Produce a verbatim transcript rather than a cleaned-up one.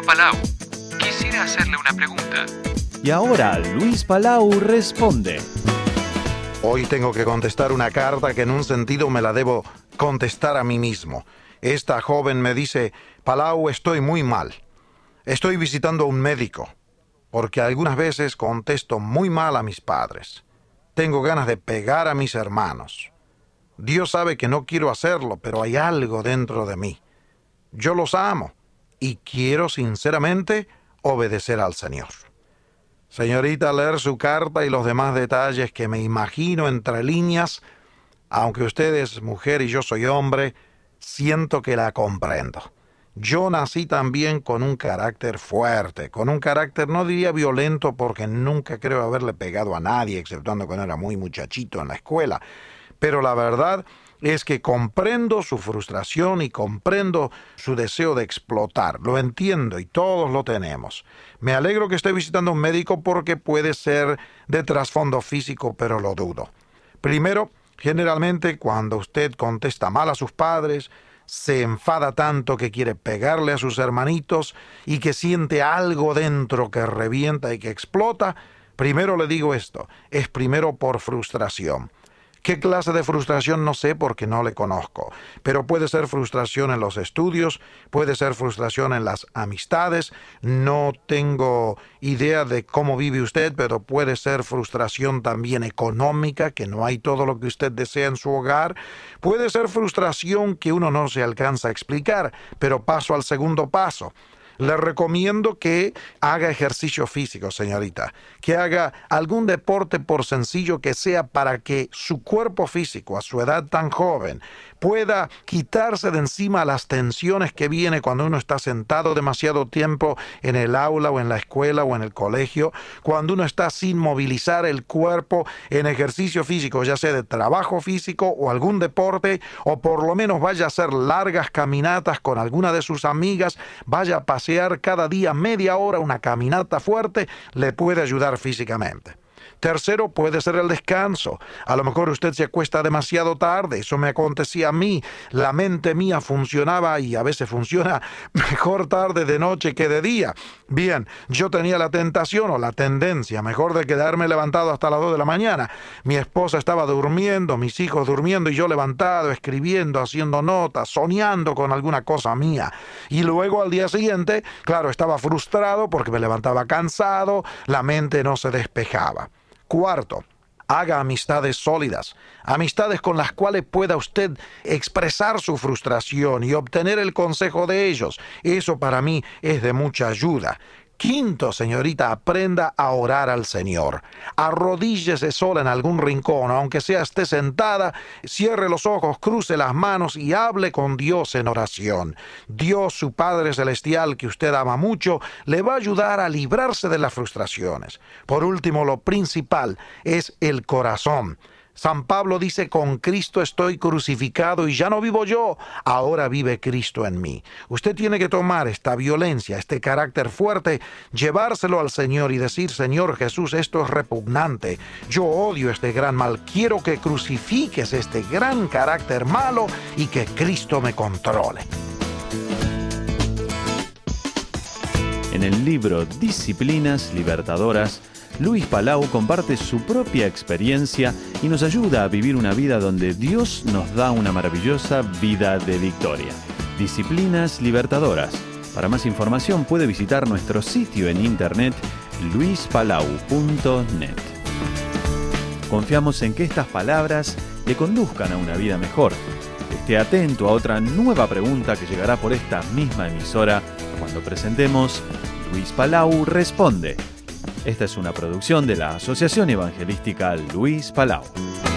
Palau. Quisiera hacerle una pregunta. Y ahora Luis Palau responde. Hoy tengo que contestar una carta que en un sentido me la debo contestar a mí mismo. Esta joven me dice: Palau, estoy muy mal. Estoy visitando a un médico, porque algunas veces contesto muy mal a mis padres. Tengo ganas de pegar a mis hermanos. Dios sabe que no quiero hacerlo, pero hay algo dentro de mí. Yo los amo y quiero sinceramente obedecer al Señor. Señorita, al leer su carta y los demás detalles que me imagino entre líneas, aunque usted es mujer y yo soy hombre, siento que la comprendo. Yo nací también con un carácter fuerte, con un carácter, no diría violento, porque nunca creo haberle pegado a nadie, exceptuando cuando era muy muchachito en la escuela. Pero la verdad es que comprendo su frustración y comprendo su deseo de explotar. Lo entiendo y todos lo tenemos. Me alegro que esté visitando a un médico porque puede ser de trasfondo físico, pero lo dudo. Primero, generalmente cuando usted contesta mal a sus padres, se enfada tanto que quiere pegarle a sus hermanitos y que siente algo dentro que revienta y que explota, primero le digo esto, es primero por frustración. ¿Qué clase de frustración? No sé porque no le conozco, pero puede ser frustración en los estudios, puede ser frustración en las amistades, no tengo idea de cómo vive usted, pero puede ser frustración también económica, que no hay todo lo que usted desea en su hogar, puede ser frustración que uno no se alcanza a explicar, pero paso al segundo paso. Le recomiendo que haga ejercicio físico, señorita, que haga algún deporte por sencillo que sea para que su cuerpo físico, a su edad tan joven, pueda quitarse de encima las tensiones que viene cuando uno está sentado demasiado tiempo en el aula o en la escuela o en el colegio, cuando uno está sin movilizar el cuerpo en ejercicio físico, ya sea de trabajo físico o algún deporte, o por lo menos vaya a hacer largas caminatas con alguna de sus amigas, vaya a pasear cada día media hora, una caminata fuerte, le puede ayudar físicamente. Tercero, puede ser el descanso. A lo mejor usted se acuesta demasiado tarde, eso me acontecía a mí. La mente mía funcionaba y a veces funciona mejor tarde de noche que de día. Bien, yo tenía la tentación o la tendencia, mejor de quedarme levantado hasta las dos de la mañana. Mi esposa estaba durmiendo, mis hijos durmiendo y yo levantado, escribiendo, haciendo notas, soñando con alguna cosa mía. Y luego al día siguiente, claro, estaba frustrado porque me levantaba cansado, la mente no se despejaba. Cuarto, haga amistades sólidas, amistades con las cuales pueda usted expresar su frustración y obtener el consejo de ellos. Eso para mí es de mucha ayuda. Quinto, señorita, aprenda a orar al Señor. Arrodíllese sola en algún rincón, aunque sea esté sentada, cierre los ojos, cruce las manos y hable con Dios en oración. Dios, su Padre Celestial, que usted ama mucho, le va a ayudar a librarse de las frustraciones. Por último, lo principal es el corazón. San Pablo dice: con Cristo estoy crucificado y ya no vivo yo, ahora vive Cristo en mí. Usted tiene que tomar esta violencia, este carácter fuerte, llevárselo al Señor y decir: Señor Jesús, esto es repugnante, yo odio este gran mal, quiero que crucifiques este gran carácter malo y que Cristo me controle. En el libro Disciplinas Libertadoras, Luis Palau comparte su propia experiencia y nos ayuda a vivir una vida donde Dios nos da una maravillosa vida de victoria. Disciplinas Libertadoras. Para más información puede visitar nuestro sitio en internet luis palau punto net. Confiamos en que estas palabras le conduzcan a una vida mejor. Esté atento a otra nueva pregunta que llegará por esta misma emisora cuando presentemos Luis Palau Responde. Esta es una producción de la Asociación Evangelística Luis Palau.